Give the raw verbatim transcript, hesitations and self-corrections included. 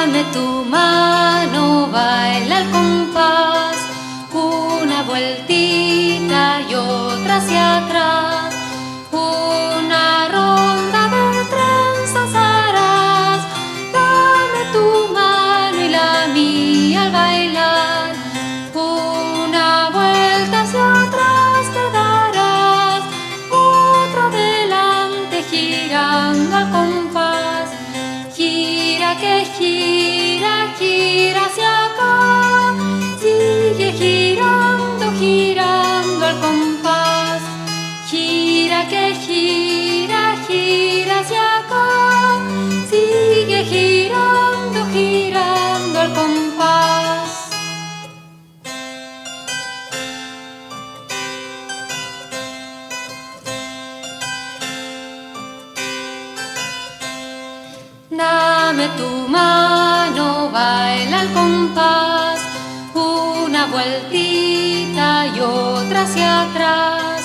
Dame tu mano, baila al compás, una vueltita y otra hacia atrás, una ronda de trenzas harás. Dame tu mano y la mía al bailar, una vuelta hacia atrás te darás, otra adelante girando al compás. Gira que gira, gira hacia acá, sigue girando, girando al compás. Gira que gira, gira hacia acá, sigue girando, girando al compás. Dame tu mano, baila al compás, una vueltita y otra hacia atrás.